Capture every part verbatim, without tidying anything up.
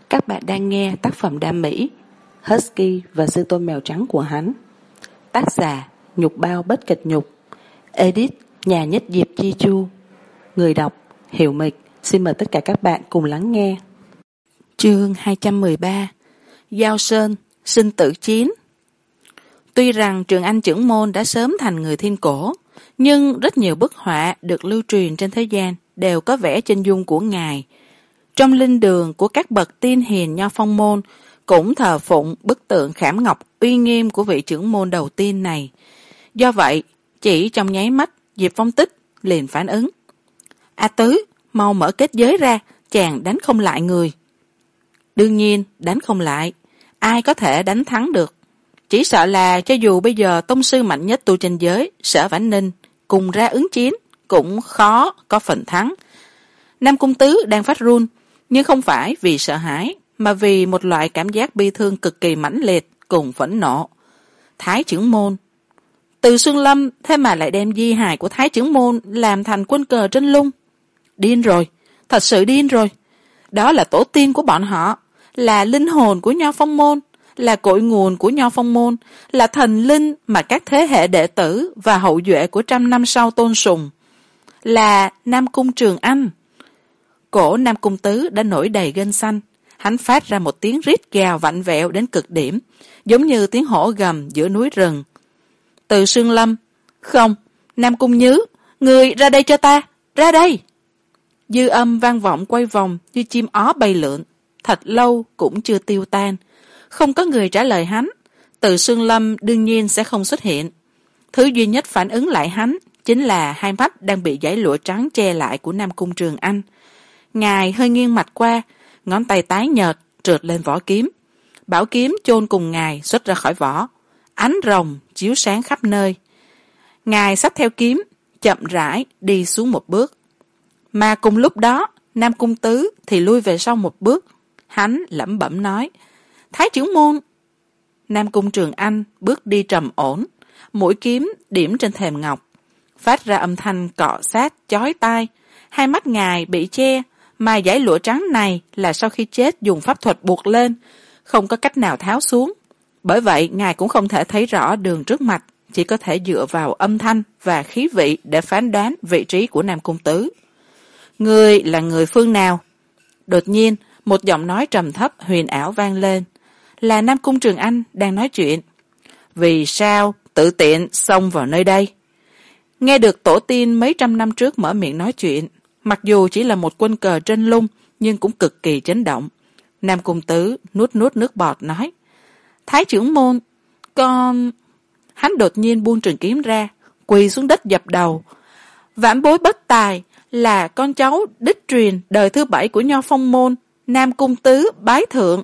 Các bạn đang nghe tác phẩm đam mỹ Husky và sư tôn mèo trắng của hắn. Tác giả Nhục Bao Bất Kịch Nhục. Edit Nhà Nhất Diệp Chi Chu. Người đọc Hiểu Mịch. Xin mời tất cả các bạn cùng lắng nghe. Chương hai trăm mười ba. Giao Sơn sinh tử chiến. Tuy rằng Trường Anh Chưởng Môn đã sớm thành người thiên cổ, nhưng rất nhiều bức họa được lưu truyền trên thế gian đều có vẽ chân dung của ngài. Trong linh đường của các bậc tiên hiền Nho Phong môn cũng thờ phụng bức tượng khảm ngọc uy nghiêm của vị trưởng môn đầu tiên này. Do vậy, chỉ trong nháy mắt, Diệp Phong Tích liền phản ứng. A Tứ, mau mở kết giới ra, chàng đánh không lại người. Đương nhiên, đánh không lại. Ai có thể đánh thắng được? Chỉ sợ là cho dù bây giờ tông sư mạnh nhất tu chân giới, Sở Vãn Ninh, cùng ra ứng chiến, cũng khó có phần thắng. Nam Cung Tứ đang phát run, nhưng không phải vì sợ hãi, mà vì một loại cảm giác bi thương cực kỳ mãnh liệt cùng phẫn nộ. Thái trưởng môn. Từ Xuân Lâm thế mà lại đem di hài của Thái trưởng môn làm thành quân cờ trên lung. Điên rồi, thật sự điên rồi. Đó là tổ tiên của bọn họ, là linh hồn của Nho Phong môn, là cội nguồn của Nho Phong môn, là thần linh mà các thế hệ đệ tử và hậu duệ của trăm năm sau tôn sùng. Là Nam Cung Trường Anh. Cổ Nam Cung Tứ đã nổi đầy gân xanh. Hắn phát ra một tiếng rít gào vặn vẹo đến cực điểm, giống như tiếng hổ gầm giữa núi rừng. Từ Sương Lâm. Không, Nam Cung Nhứ, người ra đây cho ta, ra đây. Dư âm vang vọng quay vòng như chim ó bay lượn, thật lâu cũng chưa tiêu tan. Không có người trả lời hắn. Từ Sương Lâm đương nhiên sẽ không xuất hiện. Thứ duy nhất phản ứng lại hắn chính là hai mắt đang bị dải lụa trắng che lại của Nam Cung Trường Anh. Ngài hơi nghiêng mặt qua, ngón tay tái nhợt trượt lên vỏ kiếm. Bảo kiếm chôn cùng ngài xuất ra khỏi vỏ, ánh rồng chiếu sáng khắp nơi. Ngài xách theo kiếm, chậm rãi đi xuống một bước. Mà cùng lúc đó, Nam Cung Tứ thì lui về sau một bước. Hắn lẩm bẩm nói, Thái trưởng môn. Nam Cung Trường Anh bước đi trầm ổn, mũi kiếm điểm trên thềm ngọc, phát ra âm thanh cọ sát chói tai. Hai mắt ngài bị che, mà dải lụa trắng này là sau khi chết dùng pháp thuật buộc lên, không có cách nào tháo xuống. Bởi vậy ngài cũng không thể thấy rõ đường trước mặt, chỉ có thể dựa vào âm thanh và khí vị để phán đoán vị trí của Nam Cung Tứ. Người là người phương nào? Đột nhiên một giọng nói trầm thấp huyền ảo vang lên. Là Nam Cung Trường Anh đang nói chuyện. Vì sao tự tiện xông vào nơi đây? Nghe được tổ tiên mấy trăm năm trước mở miệng nói chuyện, mặc dù chỉ là một quân cờ trên lung, nhưng cũng cực kỳ chấn động. Nam Cung Tứ nuốt nuốt nước bọt nói, Thái trưởng môn, con... Hắn đột nhiên buông trường kiếm ra, quỳ xuống đất dập đầu. Vãn bối bất tài, là con cháu đích truyền đời thứ bảy của Nho Phong môn, Nam Cung Tứ bái thượng.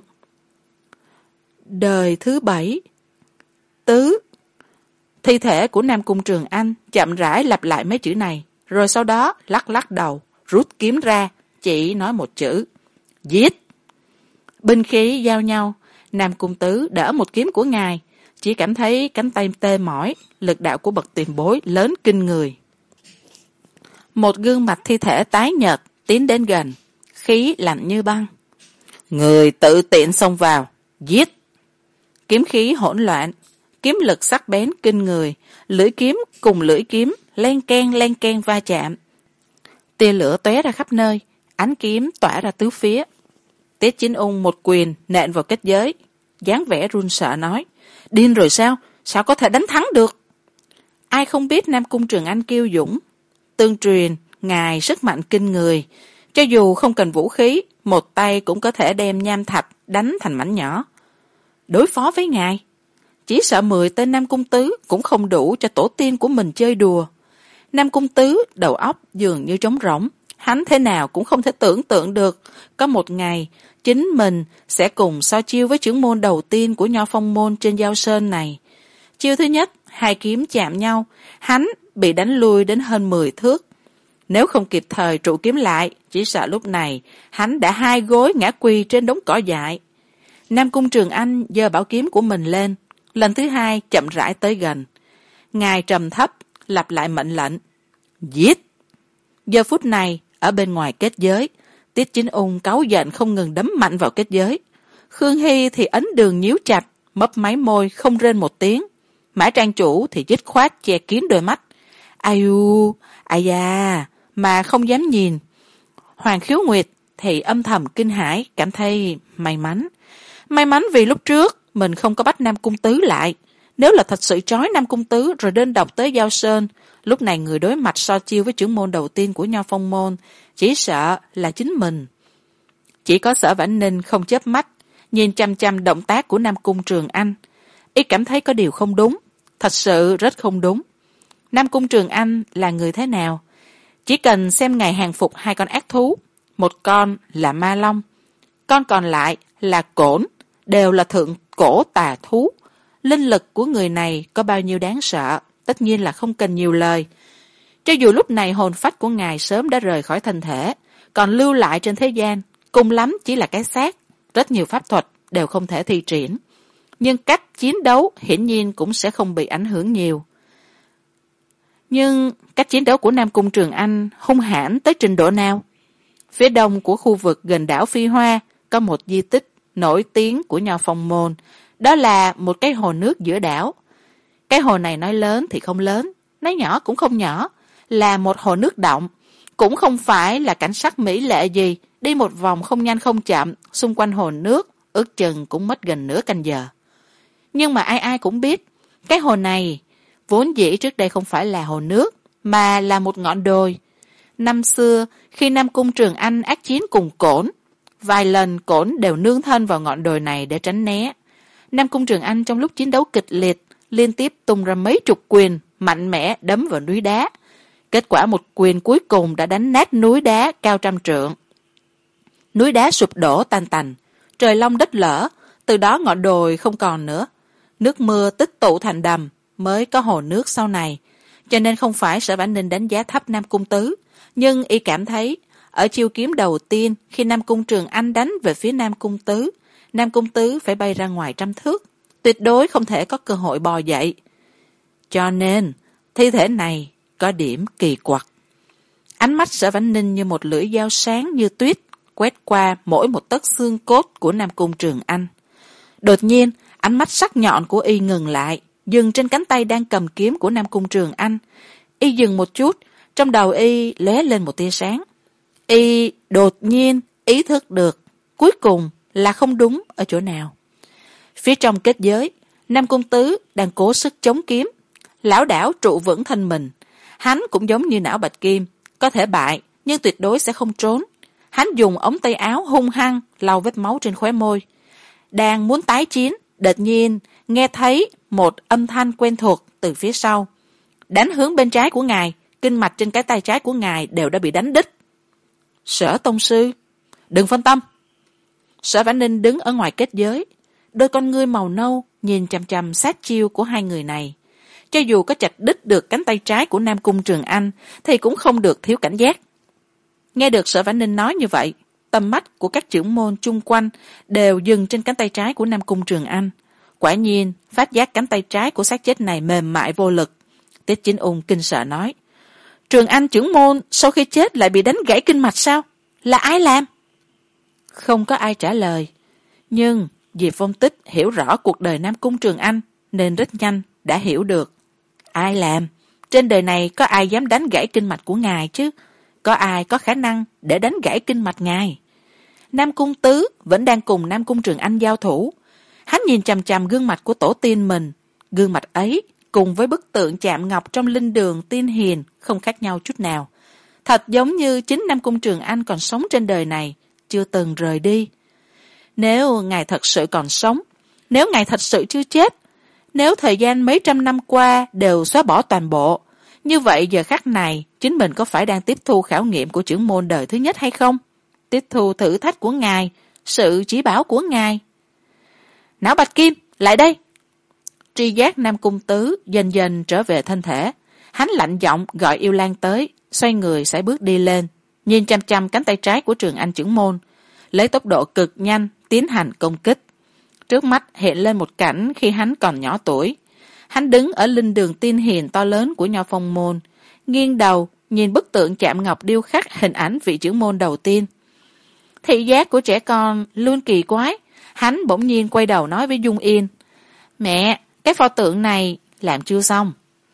Đời thứ bảy. Tứ. Thi thể của Nam Cung Trường Anh chậm rãi lặp lại mấy chữ này, rồi sau đó lắc lắc đầu, rút kiếm ra, chỉ nói một chữ. Giết. Binh khí giao nhau, Nam Cung Tứ đỡ một kiếm của ngài, chỉ cảm thấy cánh tay tê mỏi, lực đạo của bậc tiền bối lớn kinh người. Một gương mặt thi thể tái nhợt tiến đến gần, khí lạnh như băng. Người tự tiện xông vào, giết. Kiếm khí hỗn loạn, kiếm lực sắc bén kinh người, lưỡi kiếm cùng lưỡi kiếm len keng len keng va chạm. Tia lửa tóe ra khắp nơi, ánh kiếm tỏa ra tứ phía. Tiết Chính Ung một quyền nện vào kết giới, dáng vẻ run sợ nói, điên rồi sao, sao có thể đánh thắng được? Ai không biết Nam Cung Trường Anh kiêu dũng, tương truyền ngài sức mạnh kinh người, cho dù không cần vũ khí, một tay cũng có thể đem nham thạch đánh thành mảnh nhỏ. Đối phó với ngài, chỉ sợ mười tên Nam Cung Tứ cũng không đủ cho tổ tiên của mình chơi đùa. Nam Cung Tứ đầu óc dường như trống rỗng, hắn thế nào cũng không thể tưởng tượng được có một ngày chính mình sẽ cùng so chiêu với trưởng môn đầu tiên của Nho Phong môn trên Giao Sơn này. Chiêu thứ nhất, hai kiếm chạm nhau, hắn bị đánh lui đến hơn mười thước. Nếu không kịp thời trụ kiếm lại, chỉ sợ lúc này hắn đã hai gối ngã quỳ trên đống cỏ dại. Nam Cung Trường Anh giơ bảo kiếm của mình lên, lần thứ hai chậm rãi tới gần. Ngài trầm thấp lặp lại mệnh lệnh, giết. Giờ phút này ở bên ngoài kết giới, Tiết Chính Ung cáu giận không ngừng đấm mạnh vào kết giới. Khương Hy thì ấn đường nhíu chặt, mấp máy môi không rên một tiếng. Mã trang chủ thì dứt khoát che kín đôi mắt. Ai u, ai da, mà không dám nhìn. Hoàng Khiếu Nguyệt thì âm thầm kinh hãi, cảm thấy may mắn. May mắn vì lúc trước mình không có bắt Nam Cung Tứ lại. Nếu là thật sự trói Nam Cung Tứ rồi đơn độc tới Giao Sơn, lúc này người đối mặt so chiêu với trưởng môn đầu tiên của Nho Phong môn, chỉ sợ là chính mình. Chỉ có Sở Vãn Ninh không chớp mắt, nhìn chăm chăm động tác của Nam Cung Trường Anh. Y cảm thấy có điều không đúng, thật sự rất không đúng. Nam Cung Trường Anh là người thế nào? Chỉ cần xem ngày hàng phục hai con ác thú, một con là ma long, con còn lại là cổn, đều là thượng cổ tà thú. Linh lực của người này có bao nhiêu đáng sợ, tất nhiên là không cần nhiều lời. Cho dù lúc này hồn phách của ngài sớm đã rời khỏi thân thể, còn lưu lại trên thế gian, cùng lắm chỉ là cái xác, rất nhiều pháp thuật đều không thể thi triển. Nhưng cách chiến đấu hiển nhiên cũng sẽ không bị ảnh hưởng nhiều. Nhưng cách chiến đấu của Nam Cung Trường Anh hung hãn tới trình độ nào? Phía đông của khu vực gần đảo Phi Hoa có một di tích nổi tiếng của Nho Phong môn, đó là một cái hồ nước giữa đảo. Cái hồ này nói lớn thì không lớn, nói nhỏ cũng không nhỏ, là một hồ nước động, cũng không phải là cảnh sắc mỹ lệ gì, đi một vòng không nhanh không chậm, xung quanh hồ nước, ước chừng cũng mất gần nửa canh giờ. Nhưng mà ai ai cũng biết, cái hồ này vốn dĩ trước đây không phải là hồ nước, mà là một ngọn đồi. Năm xưa, khi Nam Cung Trường Anh ác chiến cùng Cổn, vài lần Cổn đều nương thân vào ngọn đồi này để tránh né. Nam Cung Trường Anh trong lúc chiến đấu kịch liệt, liên tiếp tung ra mấy chục quyền, mạnh mẽ đấm vào núi đá. Kết quả một quyền cuối cùng đã đánh nát núi đá cao trăm trượng. Núi đá sụp đổ tan tành, trời long đất lở, từ đó ngọn đồi không còn nữa. Nước mưa tích tụ thành đầm, mới có hồ nước sau này. Cho nên không phải Sở Vãn Ninh đánh giá thấp Nam Cung Tứ, nhưng y cảm thấy, ở chiêu kiếm đầu tiên, khi Nam Cung Trường Anh đánh về phía Nam Cung Tứ, Nam Cung Tứ phải bay ra ngoài trăm thước, tuyệt đối không thể có cơ hội bò dậy. Cho nên, thi thể này có điểm kỳ quặc. Ánh mắt Sở Vãn Ninh như một lưỡi dao sáng như tuyết, quét qua mỗi một tấc xương cốt của Nam Cung Trường Anh. Đột nhiên, ánh mắt sắc nhọn của y ngừng lại, dừng trên cánh tay đang cầm kiếm của Nam Cung Trường Anh. Y dừng một chút, trong đầu y lóe lên một tia sáng. Y đột nhiên ý thức được, cuối cùng là không đúng ở chỗ nào. Phía trong kết giới, Nam Cung Tứ đang cố sức chống kiếm, lão đảo trụ vững thân mình. Hắn cũng giống như não bạch kim, có thể bại, nhưng tuyệt đối sẽ không trốn. Hắn dùng ống tay áo hung hăng lau vết máu trên khóe môi. Đang muốn tái chiến, đột nhiên nghe thấy một âm thanh quen thuộc từ phía sau. Đánh hướng bên trái của ngài, kinh mạch trên cái tay trái của ngài đều đã bị đánh đứt. Sở tông sư, đừng phân tâm. Sở Vãn Ninh đứng ở ngoài kết giới, đôi con ngươi màu nâu nhìn chằm chằm sát chiêu của hai người này. Cho dù có chặt đứt được cánh tay trái của Nam Cung Trường Anh thì cũng không được thiếu cảnh giác. Nghe được Sở Vãn Ninh nói như vậy, tầm mắt của các trưởng môn chung quanh đều dừng trên cánh tay trái của Nam Cung Trường Anh. Quả nhiên, phát giác cánh tay trái của xác chết này mềm mại vô lực. Tiết Chính Ung kinh sợ nói, Trường Anh trưởng môn sau khi chết lại bị đánh gãy kinh mạch sao? Là ai làm? Không có ai trả lời. Nhưng Diệp Phong Tích hiểu rõ cuộc đời Nam Cung Trường Anh nên rất nhanh đã hiểu được. Ai làm? Trên đời này có ai dám đánh gãy kinh mạch của ngài chứ? Có ai có khả năng để đánh gãy kinh mạch ngài? Nam Cung Tứ vẫn đang cùng Nam Cung Trường Anh giao thủ. Hắn nhìn chằm chằm gương mặt của tổ tiên mình. Gương mặt ấy cùng với bức tượng chạm ngọc trong linh đường tiên hiền không khác nhau chút nào. Thật giống như chính Nam Cung Trường Anh còn sống trên đời này, chưa từng rời đi. Nếu ngài thật sự còn sống, nếu ngài thật sự chưa chết, nếu thời gian mấy trăm năm qua đều xóa bỏ toàn bộ, như vậy giờ khắc này chính mình có phải đang tiếp thu khảo nghiệm của trưởng môn đời thứ nhất hay không? Tiếp thu thử thách của ngài, sự chỉ bảo của ngài. Não Bạch Kim, lại đây! Tri giác Nam Cung Tứ dần dần trở về thân thể. Hắn lạnh giọng gọi Yêu Lan tới, xoay người sải bước đi lên, nhìn chăm chăm cánh tay trái của Trường Anh trưởng môn, lấy tốc độ cực nhanh tiến hành công kích. Trước mắt hiện lên một cảnh khi hắn còn nhỏ tuổi. Hắn đứng ở linh đường tiên hiền to lớn của Nho Phong môn, nghiêng đầu nhìn bức tượng chạm ngọc điêu khắc hình ảnh vị trưởng môn đầu tiên. Thị giác của trẻ con luôn kỳ quái. Hắn bỗng nhiên quay đầu nói với Dung Yên, mẹ, cái pho tượng này làm chưa xong.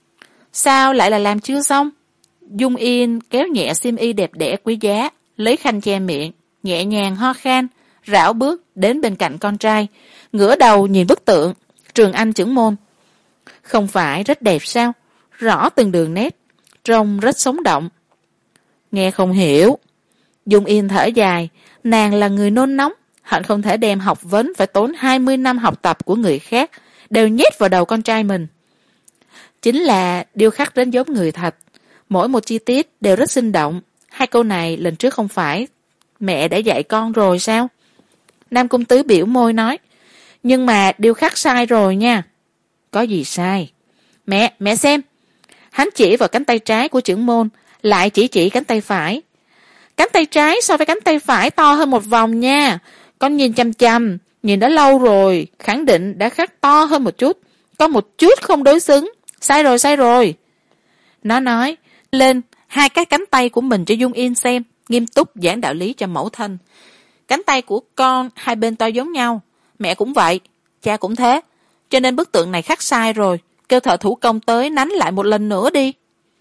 Sao lại là làm chưa xong? Dung Yên kéo nhẹ xiêm y đẹp đẽ quý giá, lấy khăn che miệng, nhẹ nhàng ho khan, rảo bước đến bên cạnh con trai, ngửa đầu nhìn bức tượng Trường Anh Chưởng Môn. Không phải rất đẹp sao? Rõ từng đường nét, trông rất sống động. Nghe không hiểu. Dung Yên thở dài, nàng là người nôn nóng, hận không thể đem học vấn phải tốn hai mươi năm học tập của người khác đều nhét vào đầu con trai mình. Chính là điêu khắc rất giống người thật, mỗi một chi tiết đều rất sinh động. Hai câu này lần trước không phải mẹ đã dạy con rồi sao? Nam Cung Tứ biểu môi nói, nhưng mà điêu khắc sai rồi nha. Có gì sai? Mẹ, mẹ xem. Hắn chỉ vào cánh tay trái của Chưởng Môn, lại chỉ chỉ cánh tay phải. Cánh tay trái so với cánh tay phải to hơn một vòng nha. Con nhìn chăm chăm, nhìn đã lâu rồi, khẳng định đã khắc to hơn một chút. Có một chút không đối xứng. Sai rồi, sai rồi. Nó nói, lên hai cái cánh tay của mình cho Dung Yên xem, nghiêm túc giảng đạo lý cho mẫu thân. Cánh tay của con hai bên to giống nhau, mẹ cũng vậy, cha cũng thế. Cho nên bức tượng này khắc sai rồi, kêu thợ thủ công tới nắn lại một lần nữa đi.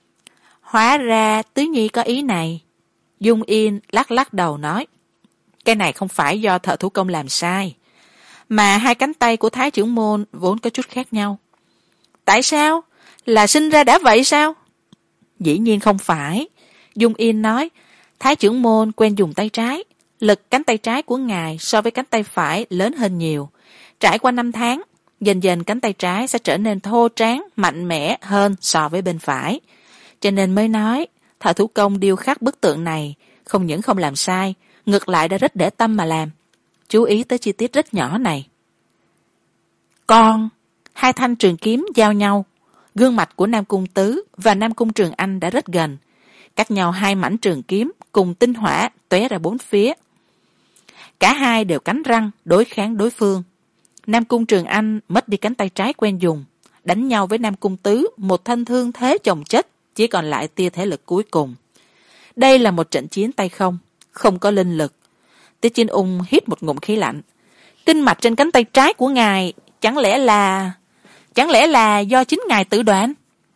Hóa ra Tứ Nhi có ý này. Dung Yên lắc lắc đầu nói, cái này không phải do thợ thủ công làm sai, mà hai cánh tay của Thái Chưởng Môn vốn có chút khác nhau. Tại sao? Là sinh ra đã vậy sao? Dĩ nhiên không phải. Dung Yên nói, Thái Chưởng Môn quen dùng tay trái, lực cánh tay trái của ngài so với cánh tay phải lớn hơn nhiều. Trải qua năm tháng, dần dần cánh tay trái sẽ trở nên thô tráng, mạnh mẽ hơn so với bên phải. Cho nên mới nói, thợ thủ công điêu khắc bức tượng này không những không làm sai, ngược lại đã rất để tâm mà làm. Chú ý tới chi tiết rất nhỏ này. Con, hai thanh trường kiếm giao nhau. Gương mặt của Nam Cung Tứ và Nam Cung Trường Anh đã rất gần, cách nhau hai mảnh trường kiếm cùng tinh hỏa tóe ra bốn phía. Cả hai đều cắn răng đối kháng đối phương. Nam Cung Trường Anh mất đi cánh tay trái quen dùng, đánh nhau với Nam Cung Tứ một thanh thương thế chồng chất, chỉ còn lại tia thể lực cuối cùng. Đây là một trận chiến tay không, không có linh lực. Tiết Chinh Ung hít một ngụm khí lạnh. Kinh mạch trên cánh tay trái của ngài chẳng lẽ là chẳng lẽ là do chính ngài tự đoạn?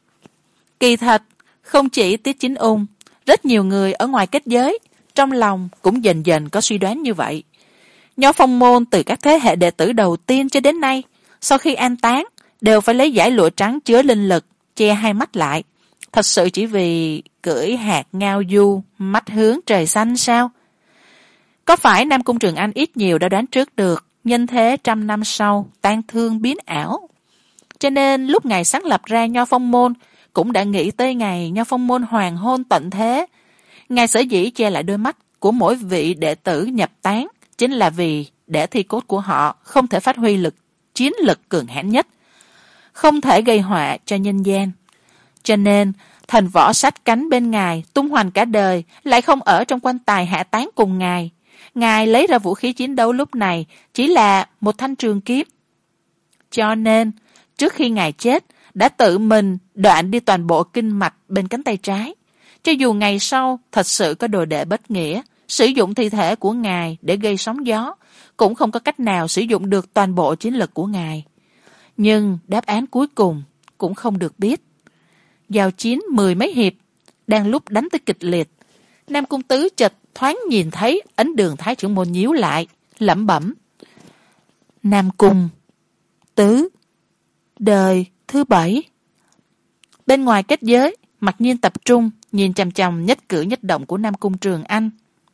Kỳ thật, không chỉ Tiết Chinh Ung, rất nhiều người ở ngoài kết giới trong lòng cũng dần dần có suy đoán như vậy. Nho Phong môn từ các thế hệ đệ tử đầu tiên cho đến nay, sau khi an táng đều phải lấy dải lụa trắng chứa linh lực che hai mắt lại, thật sự chỉ vì cưỡi hạt ngao du mắt hướng trời xanh sao? Có phải Nam Cung Trường Anh ít nhiều đã đoán trước được nhân thế trăm năm sau tan thương biến ảo, cho nên lúc ngài sáng lập ra Nho Phong môn cũng đã nghĩ tới ngày Nho Phong môn hoàng hôn tận thế. Ngài sở dĩ che lại đôi mắt của mỗi vị đệ tử nhập tán chính là vì để thi cốt của họ không thể phát huy lực chiến lực cường hãn nhất, không thể gây họa cho nhân gian. Cho nên thần võ sát cánh bên ngài tung hoành cả đời lại không ở trong quan tài hạ táng cùng ngài. Ngài lấy ra vũ khí chiến đấu lúc này chỉ là một thanh trường kiếm. Cho nên trước khi ngài chết đã tự mình đoạn đi toàn bộ kinh mạch bên cánh tay trái. Cho dù ngày sau thật sự có đồ đệ bất nghĩa sử dụng thi thể của ngài để gây sóng gió, cũng không có cách nào sử dụng được toàn bộ chiến lực của ngài. Nhưng đáp án cuối cùng cũng không được biết. Giao chiến mười mấy hiệp, đang lúc đánh tới kịch liệt, Nam Cung Tứ chợt thoáng nhìn thấy ấn đường Thái Chưởng Môn nhíu lại, lẩm bẩm. Nam Cung Tứ, đời thứ bảy. Bên ngoài kết giới, Mặc Nhiên tập trung nhìn chằm chằm nhất cử nhất động của Nam Cung Trường Anh.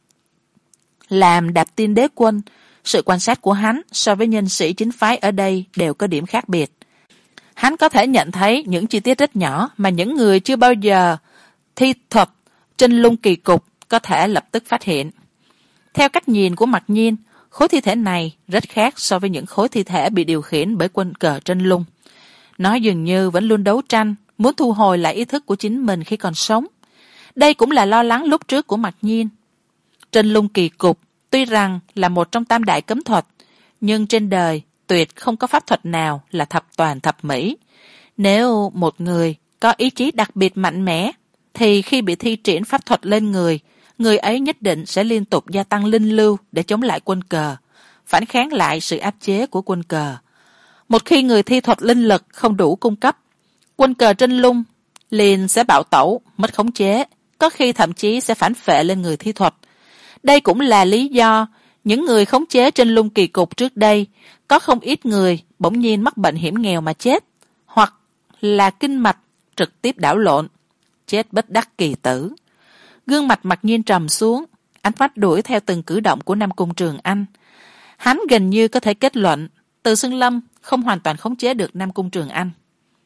Làm Đạp Tiên Đế Quân, sự quan sát của hắn so với nhân sĩ chính phái ở đây đều có điểm khác biệt. Hắn có thể nhận thấy những chi tiết rất nhỏ mà những người chưa bao giờ thi thuật trên lung kỳ cục có thể lập tức phát hiện. Theo cách nhìn của Mặc Nhiên, khối thi thể này rất khác so với những khối thi thể bị điều khiển bởi quân cờ trên lung. Nó dường như vẫn luôn đấu tranh, muốn thu hồi lại ý thức của chính mình khi còn sống. Đây cũng là lo lắng lúc trước của Mặc Nhiên. Trên lung kỳ cục, tuy rằng là một trong tam đại cấm thuật, nhưng trên đời tuyệt không có pháp thuật nào là thập toàn thập mỹ. Nếu một người có ý chí đặc biệt mạnh mẽ, thì khi bị thi triển pháp thuật lên người, người ấy nhất định sẽ liên tục gia tăng linh lưu để chống lại quân cờ, phản kháng lại sự áp chế của quân cờ. Một khi người thi thuật linh lực không đủ cung cấp, quân cờ trên lung liền sẽ bạo tẩu, mất khống chế, có khi thậm chí sẽ phản phệ lên người thi thuật. Đây cũng là lý do những người khống chế trên lung kỳ cục trước đây có không ít người bỗng nhiên mắc bệnh hiểm nghèo mà chết, hoặc là kinh mạch trực tiếp đảo lộn, chết bất đắc kỳ tử. Gương mặt Mặc Nhiên trầm xuống, ánh mắt đuổi theo từng cử động của Nam Cung Trường Anh. Hắn gần như có thể kết luận Từ Xưng Lâm không hoàn toàn khống chế được Nam Cung Trường Anh.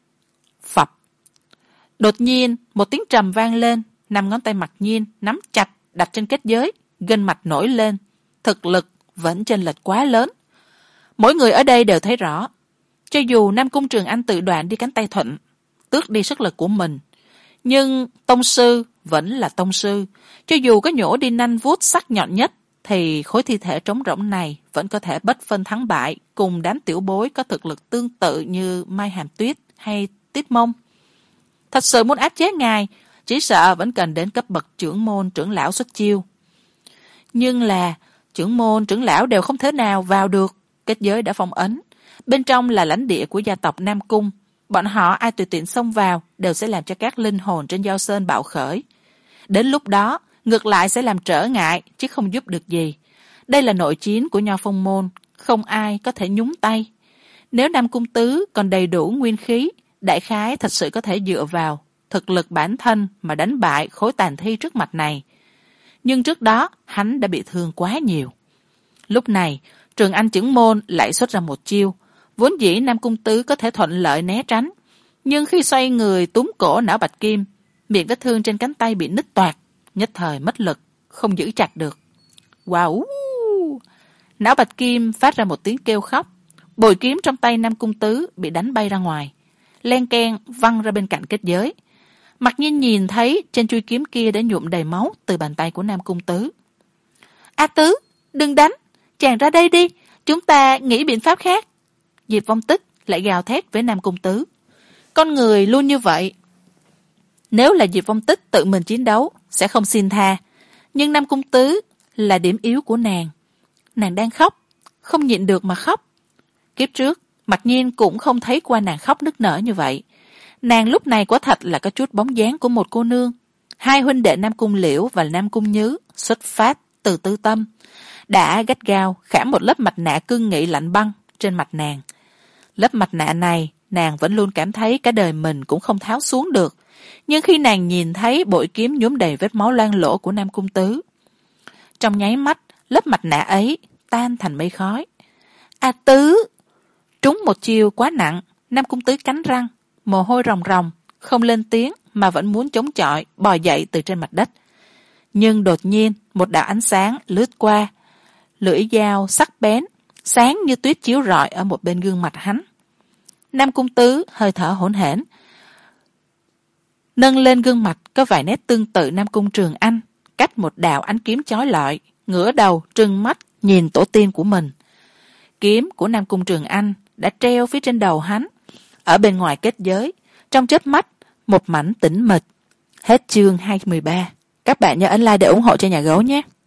Phập. Đột nhiên một tiếng trầm vang lên, năm ngón tay Mặc Nhiên nắm chặt đặt trên kết giới, gân mạch nổi lên, thực lực vẫn chênh lệch quá lớn. Mỗi người ở đây đều thấy rõ, cho dù Nam Cung Trường Anh tự đoạn đi cánh tay thuận, tước đi sức lực của mình, nhưng tông sư vẫn là tông sư. Cho dù có nhổ đi nanh vuốt sắc nhọn nhất, thì khối thi thể trống rỗng này vẫn có thể bất phân thắng bại cùng đám tiểu bối có thực lực tương tự như Mai Hàm Tuyết hay Tiết Mông. Thật sự muốn áp chế ngài, chỉ sợ vẫn cần đến cấp bậc trưởng môn trưởng lão xuất chiêu. Nhưng là trưởng môn trưởng lão đều không thể nào vào được, kết giới đã phong ấn, bên trong là lãnh địa của gia tộc Nam Cung, bọn họ ai tùy tiện xông vào đều sẽ làm cho các linh hồn trên Giao Sơn bạo khởi. Đến lúc đó ngược lại sẽ làm trở ngại chứ không giúp được gì. Đây là nội chiến của Nho Phong môn, không ai có thể nhúng tay. Nếu Nam Cung Tứ còn đầy đủ nguyên khí, đại khái thật sự có thể dựa vào thực lực bản thân mà đánh bại khối tàn thi trước mặt này. Nhưng trước đó hắn đã bị thương quá nhiều. Lúc này Trường Anh trưởng môn lại xuất ra một chiêu, vốn dĩ Nam Cung Tứ có thể thuận lợi né tránh, nhưng khi xoay người túm cổ não Bạch Kim, miệng vết thương trên cánh tay bị nứt toạc, nhất thời mất lực, không giữ chặt được. Wow! Não Bạch Kim phát ra một tiếng kêu khóc, bội kiếm trong tay Nam Cung Tứ bị đánh bay ra ngoài, len keng văng ra bên cạnh kết giới. Mặc Nhiên nhìn thấy trên chuôi kiếm kia đã nhuộm đầy máu từ bàn tay của Nam Cung Tứ. A Tứ, đừng đánh, chàng ra đây đi, chúng ta nghĩ biện pháp khác. Diệp Vong Tích lại gào thét với Nam Cung Tứ. Con người luôn như vậy. Nếu là Diệp Vong Tích tự mình chiến đấu sẽ không xin tha, nhưng Nam Cung Tứ là điểm yếu của nàng. Nàng đang khóc, không nhịn được mà khóc. Kiếp trước Mặc Nhiên cũng không thấy qua nàng khóc nức nở như vậy. Nàng lúc này quả thật là có chút bóng dáng của một cô nương. Hai huynh đệ Nam Cung Liễu và Nam Cung Nhứ xuất phát từ tư tâm, đã gắt gao khảm một lớp mặt nạ cương nghị lạnh băng trên mặt nàng. Lớp mặt nạ này nàng vẫn luôn cảm thấy cả đời mình cũng không tháo xuống được, nhưng khi nàng nhìn thấy bội kiếm nhuốm đầy vết máu loang lỗ của Nam Cung Tứ, trong nháy mắt lớp mặt nạ ấy tan thành mây khói. A Tứ! Trúng một chiêu quá nặng, Nam Cung Tứ cắn răng, mồ hôi ròng ròng, không lên tiếng mà vẫn muốn chống chọi bò dậy từ trên mặt đất. Nhưng đột nhiên một đạo ánh sáng lướt qua, lưỡi dao sắc bén sáng như tuyết chiếu rọi ở một bên gương mặt hắn. Nam Cung Tứ hơi thở hỗn hển, nâng lên gương mặt có vài nét tương tự Nam Cung Trường Anh, cách một đạo ánh kiếm chói lọi, ngửa đầu trừng mắt nhìn tổ tiên của mình. Kiếm của Nam Cung Trường Anh đã treo phía trên đầu hắn, ở bên ngoài kết giới, trong chớp mắt một mảnh tĩnh mịch. Hết chương hai mươi ba. Các bạn nhớ ấn like để ủng hộ cho nhà gấu nhé.